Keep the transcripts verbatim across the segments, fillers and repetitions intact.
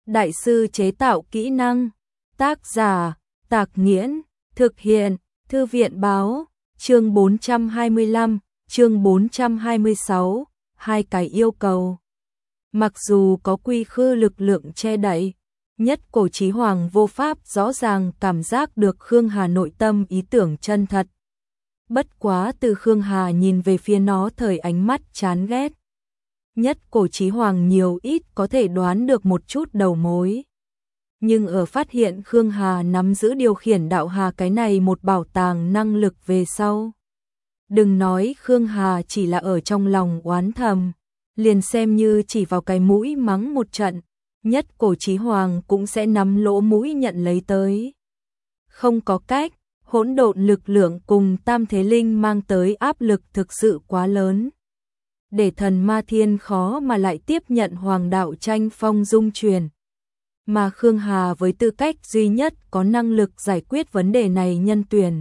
đại sư chế tạo kỹ năng. Tác giả, Tạc Nghiễn, thực hiện, Thư viện báo, chương bốn trăm hai mươi lăm, chương bốn trăm hai mươi sáu, hai cái yêu cầu. Mặc dù có quy khư lực lượng che đậy, Nhất Cổ Chí Hoàng vô pháp rõ ràng cảm giác được Khương Hà nội tâm ý tưởng chân thật. Bất quá từ Khương Hà nhìn về phía nó thời ánh mắt chán ghét. Nhất Cổ Chí Hoàng nhiều ít có thể đoán được một chút đầu mối. Nhưng ở phát hiện Khương Hà nắm giữ điều khiển đạo hà cái này một bảo tàng năng lực về sau. Đừng nói Khương Hà chỉ là ở trong lòng oán thầm, liền xem như chỉ vào cái mũi mắng một trận, Nhất Cổ Chí Hoàng cũng sẽ nắm lỗ mũi nhận lấy tới. Không có cách, hỗn độn lực lượng cùng Tam Thế Linh mang tới áp lực thực sự quá lớn. Để thần Ma Thiên khó mà lại tiếp nhận hoàng đạo tranh phong dung truyền. Mà Khương Hà với tư cách duy nhất có năng lực giải quyết vấn đề này nhân tuyển.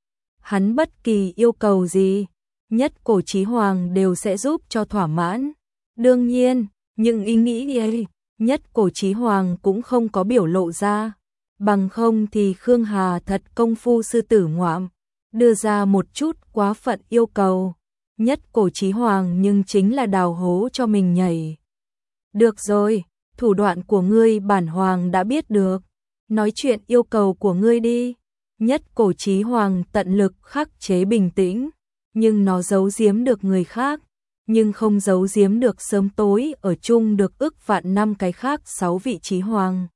Hắn bất kỳ yêu cầu gì, Nhất Cổ Chí Hoàng đều sẽ giúp cho thỏa mãn. Đương nhiên, những ý nghĩ ấy, Nhất Cổ Chí Hoàng cũng không có biểu lộ ra. Bằng không thì Khương Hà thật công phu sư tử ngoạm, đưa ra một chút quá phận yêu cầu. Nhất Cổ Chí Hoàng nhưng chính là đào hố cho mình nhảy. Được rồi, thủ đoạn của ngươi bản hoàng đã biết được. Nói chuyện yêu cầu của ngươi đi. Nhất Cổ Chí Hoàng tận lực khắc chế bình tĩnh, nhưng nó giấu giếm được người khác, nhưng không giấu giếm được sớm tối ở chung được ức vạn năm cái khác sáu vị Chí Hoàng.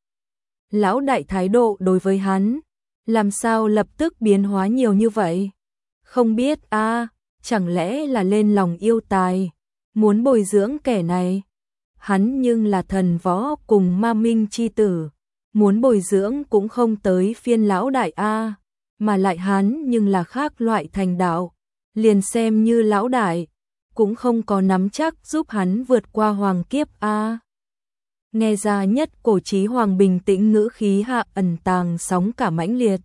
Lão đại thái độ đối với hắn, làm sao lập tức biến hóa nhiều như vậy? Không biết a, à, chẳng lẽ là lên lòng yêu tài, muốn bồi dưỡng kẻ này? Hắn nhưng là thần võ cùng ma minh chi tử, muốn bồi dưỡng cũng không tới phiên lão đại a, à, mà lại hắn nhưng là khác loại thành đạo, liền xem như lão đại, cũng không có nắm chắc giúp hắn vượt qua hoàng kiếp a. À. Nghe ra Nhất Cổ Chí Hoàng bình tĩnh ngữ khí hạ ẩn tàng sóng cả mãnh liệt.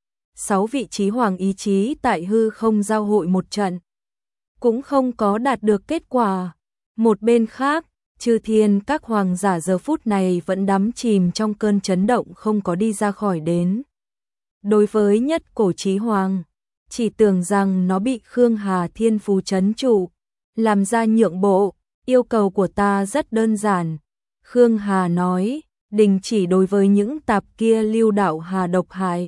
Sáu vị Chí Hoàng ý chí tại hư không giao hội một trận, cũng không có đạt được kết quả. Một bên khác, Chư Thiên các hoàng giả giờ phút này vẫn đắm chìm trong cơn chấn động không có đi ra khỏi đến. Đối với Nhất Cổ Chí Hoàng, chỉ tưởng rằng nó bị Khương Hà thiên phú trấn trụ, làm ra nhượng bộ. Yêu cầu của ta rất đơn giản. Khương Hà nói, đình chỉ đối với những tạp kia lưu đạo hà độc hại.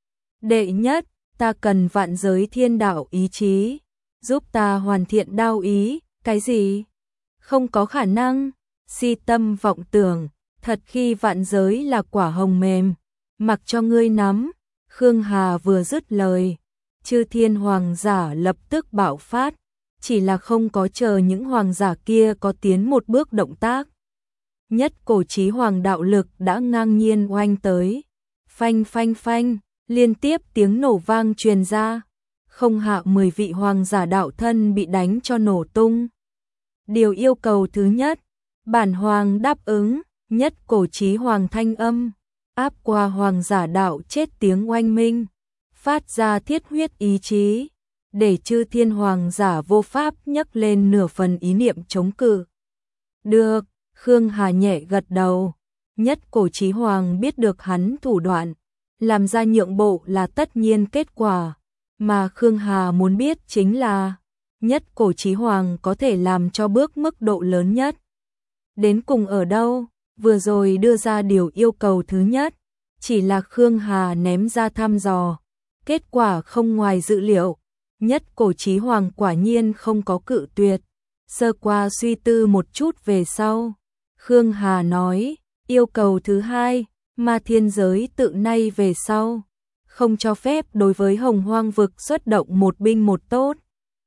Đệ nhất, ta cần vạn giới thiên đạo ý chí, giúp ta hoàn thiện đao ý. Cái gì? Không có khả năng. Si tâm vọng tưởng, thật khi vạn giới là quả hồng mềm, mặc cho ngươi nắm. Khương Hà vừa dứt lời, Chư Thiên hoàng giả lập tức bạo phát, chỉ là không có chờ những hoàng giả kia có tiến một bước động tác. Nhất Cổ Chí Hoàng đạo lực đã ngang nhiên oanh tới. Phanh phanh phanh, liên tiếp tiếng nổ vang truyền ra. Không hạ mười vị hoàng giả đạo thân bị đánh cho nổ tung. Điều yêu cầu thứ nhất, bản hoàng đáp ứng. Nhất Cổ Chí Hoàng thanh âm áp qua hoàng giả đạo chết tiếng oanh minh, phát ra thiết huyết ý chí, để Chư Thiên hoàng giả vô pháp nhấc lên nửa phần ý niệm chống cự. Được. Khương Hà nhẹ gật đầu. Nhất Cổ Chí Hoàng biết được hắn thủ đoạn, làm ra nhượng bộ là tất nhiên kết quả, mà Khương Hà muốn biết chính là Nhất Cổ Chí Hoàng có thể làm cho bước mức độ lớn nhất. Đến cùng ở đâu? Vừa rồi đưa ra điều yêu cầu thứ nhất, chỉ là Khương Hà ném ra thăm dò, kết quả không ngoài dự liệu. Nhất Cổ Chí Hoàng quả nhiên không có cự tuyệt, sơ qua suy tư một chút về sau. Khương Hà nói, yêu cầu thứ hai, ma thiên giới tự nay về sau, không cho phép đối với Hồng Hoang vực xuất động một binh một tốt.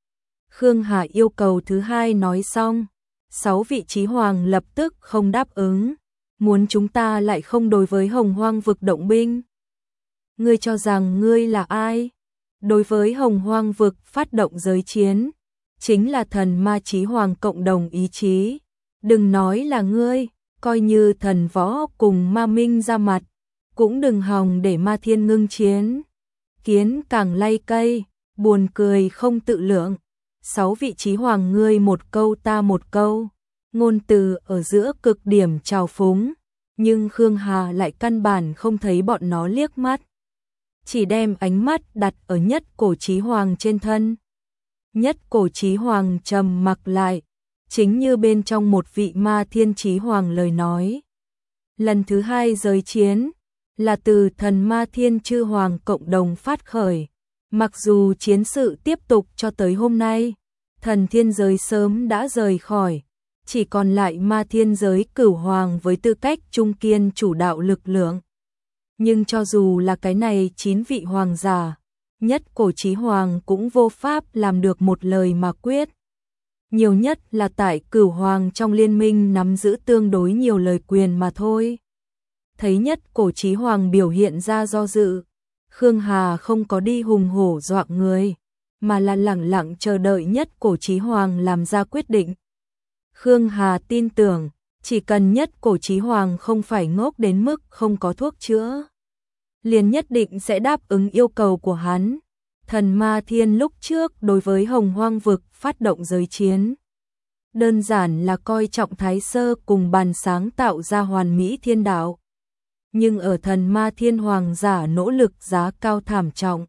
Khương Hà yêu cầu thứ hai nói xong, sáu vị Chí Hoàng lập tức không đáp ứng, muốn chúng ta lại không đối với Hồng Hoang vực động binh. Ngươi cho rằng ngươi là ai? Đối với Hồng Hoang vực phát động giới chiến, chính là thần ma Chí Hoàng cộng đồng ý chí. Đừng nói là ngươi, coi như thần võ cùng ma minh ra mặt, cũng đừng hòng để ma thiên ngưng chiến. Kiến càng lay cây, buồn cười không tự lượng. Sáu vị Chí Hoàng ngươi một câu ta một câu, ngôn từ ở giữa cực điểm trào phúng. nhưng Khương Hà lại căn bản không thấy bọn nó liếc mắt, chỉ đem ánh mắt đặt ở Nhất Cổ Chí Hoàng trên thân. Nhất Cổ Chí Hoàng trầm mặc lại, chính như bên trong một vị Ma Thiên Chí Hoàng lời nói. Lần thứ hai giới chiến là từ thần Ma Thiên Chư Hoàng cộng đồng phát khởi. Mặc dù chiến sự tiếp tục cho tới hôm nay, thần thiên giới sớm đã rời khỏi, chỉ còn lại Ma Thiên giới Cửu Hoàng với tư cách trung kiên chủ đạo lực lượng. Nhưng cho dù là cái này chín vị hoàng giả, Nhất Cổ Chí Hoàng cũng vô pháp làm được một lời mà quyết. Nhiều nhất là tại Cửu Hoàng trong liên minh nắm giữ tương đối nhiều lời quyền mà thôi. Thấy Nhất Cổ Chí Hoàng biểu hiện ra do dự, Khương Hà không có đi hùng hổ dọa người, mà là lẳng lặng chờ đợi Nhất Cổ Chí Hoàng làm ra quyết định. Khương Hà tin tưởng, chỉ cần Nhất Cổ Chí Hoàng không phải ngốc đến mức không có thuốc chữa, liền nhất định sẽ đáp ứng yêu cầu của hắn. Thần Ma Thiên lúc trước đối với Hồng Hoang vực phát động giới chiến, đơn giản là coi trọng Thái Sơ cùng bàn sáng tạo ra hoàn mỹ thiên đạo. Nhưng ở thần Ma Thiên hoàng giả nỗ lực giá cao thảm trọng,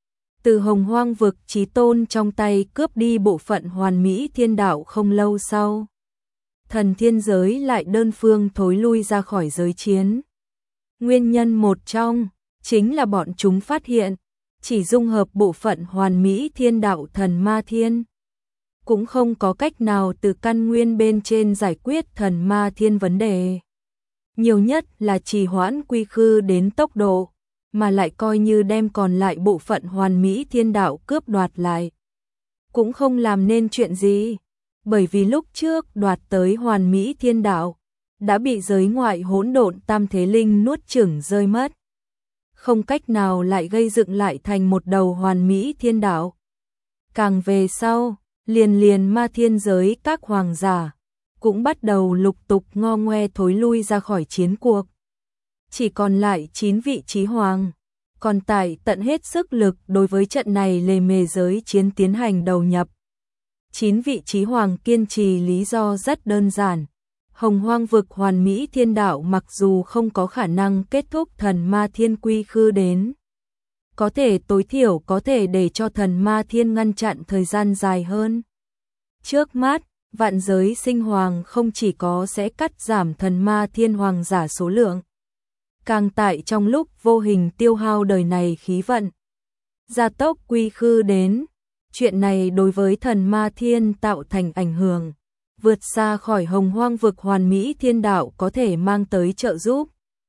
từ Hồng Hoang vực chí tôn trong tay cướp đi bộ phận hoàn mỹ thiên đạo không lâu sau, thần thiên giới lại đơn phương thối lui ra khỏi giới chiến. Nguyên nhân một trong chính là bọn chúng phát hiện, chỉ dung hợp bộ phận hoàn mỹ thiên đạo thần Ma Thiên, cũng không có cách nào từ căn nguyên bên trên giải quyết thần Ma Thiên vấn đề. Nhiều nhất là trì hoãn quy khư đến tốc độ, mà lại coi như đem còn lại bộ phận hoàn mỹ thiên đạo cướp đoạt lại, cũng không làm nên chuyện gì, bởi vì lúc trước đoạt tới hoàn mỹ thiên đạo đã bị giới ngoại hỗn độn tam thế linh nuốt chửng rơi mất, không cách nào lại gây dựng lại thành một đầu hoàn mỹ thiên đạo. Càng về sau, liền liền Ma Thiên giới các hoàng giả cũng bắt đầu lục tục ngo ngoe thối lui ra khỏi chiến cuộc. Chỉ còn lại chín vị chí hoàng, còn tại tận hết sức lực đối với trận này lề mề giới chiến tiến hành đầu nhập. Chín vị chí hoàng kiên trì lý do rất đơn giản. Hồng Hoang vực hoàn mỹ thiên đạo mặc dù không có khả năng kết thúc thần Ma Thiên quy khư đến, có thể tối thiểu có thể để cho thần Ma Thiên ngăn chặn thời gian dài hơn. Trước mắt, vạn giới sinh hoàng không chỉ có sẽ cắt giảm thần Ma Thiên hoàng giả số lượng, càng tại trong lúc vô hình tiêu hao đời này khí vận, gia tốc quy khư đến. Chuyện này đối với thần Ma Thiên tạo thành ảnh hưởng vượt xa khỏi Hồng Hoang vực hoàn mỹ thiên đạo có thể mang tới trợ giúp.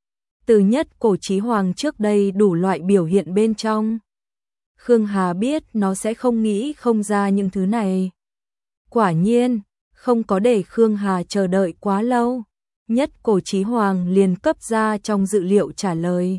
Từ Nhất Cổ Chí Hoàng trước đây đủ loại biểu hiện bên trong, Khương Hà biết nó sẽ không nghĩ không ra những thứ này. Quả nhiên, không có để Khương Hà chờ đợi quá lâu, Nhất Cổ Chí Hoàng liền cấp ra trong dự liệu trả lời.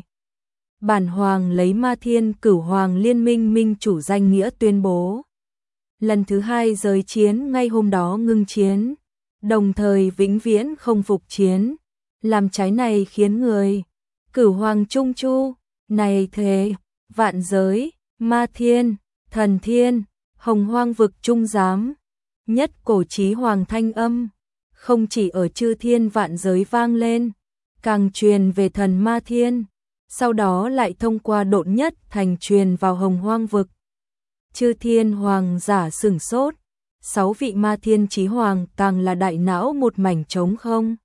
Bản Hoàng lấy Ma Thiên Cửu Hoàng liên minh minh chủ danh nghĩa tuyên bố, lần thứ hai giới chiến ngay hôm đó ngưng chiến, đồng thời vĩnh viễn không phục chiến. Làm trái này khiến người Cửu Hoàng trung chu, này thế, vạn giới, Ma Thiên, Thần Thiên, Hồng Hoang vực trung giám. Nhất Cổ Chí Hoàng thanh âm không chỉ ở chư thiên vạn giới vang lên, càng truyền về thần Ma Thiên, sau đó lại thông qua độn nhất thành truyền vào Hồng Hoang vực. Chư thiên hoàng giả sửng sốt, sáu vị Ma Thiên Chí Hoàng càng là đại não một mảnh trống không.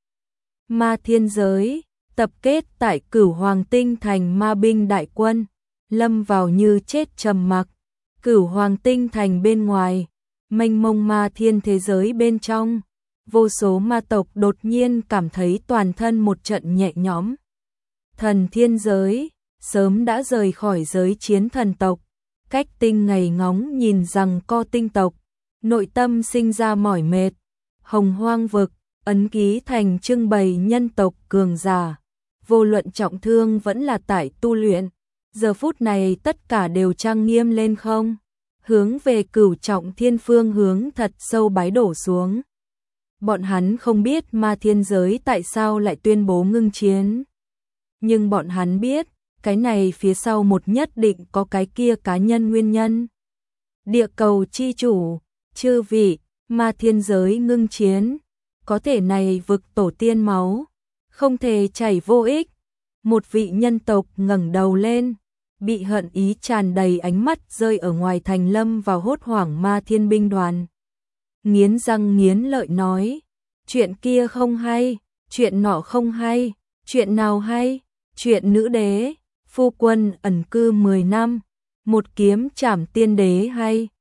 Ma Thiên giới tập kết tại Cửu Hoàng tinh thành ma binh đại quân, lâm vào như chết trầm mặc. Cửu Hoàng tinh thành bên ngoài, mênh mông Ma Thiên thế giới bên trong, vô số ma tộc đột nhiên cảm thấy toàn thân một trận nhẹ nhõm. Thần thiên giới sớm đã rời khỏi giới chiến thần tộc, cách tinh ngày ngóng nhìn rằng co tinh tộc, nội tâm sinh ra mỏi mệt. Hồng Hoang vực, ấn ký thành trưng bày nhân tộc cường giả, vô luận trọng thương vẫn là tại tu luyện, giờ phút này tất cả đều trang nghiêm lên không, hướng về Cửu Trọng Thiên phương hướng thật sâu bái đổ xuống. Bọn hắn không biết Ma Thiên giới tại sao lại tuyên bố ngưng chiến, nhưng bọn hắn biết, cái này phía sau một nhất định có cái kia cá nhân nguyên nhân. Địa cầu chi chủ, chư vị, Ma Thiên giới ngưng chiến, có thể này vực tổ tiên máu, không thể chảy vô ích. Một vị nhân tộc ngẩng đầu lên, bị hận ý tràn đầy ánh mắt rơi ở ngoài thành lâm vào hốt hoảng ma thiên binh đoàn. Nghiến răng nghiến lợi nói, chuyện kia không hay, chuyện nọ không hay, chuyện nào hay, chuyện nữ đế, phu quân ẩn cư mười năm, một kiếm trảm tiên đế hay.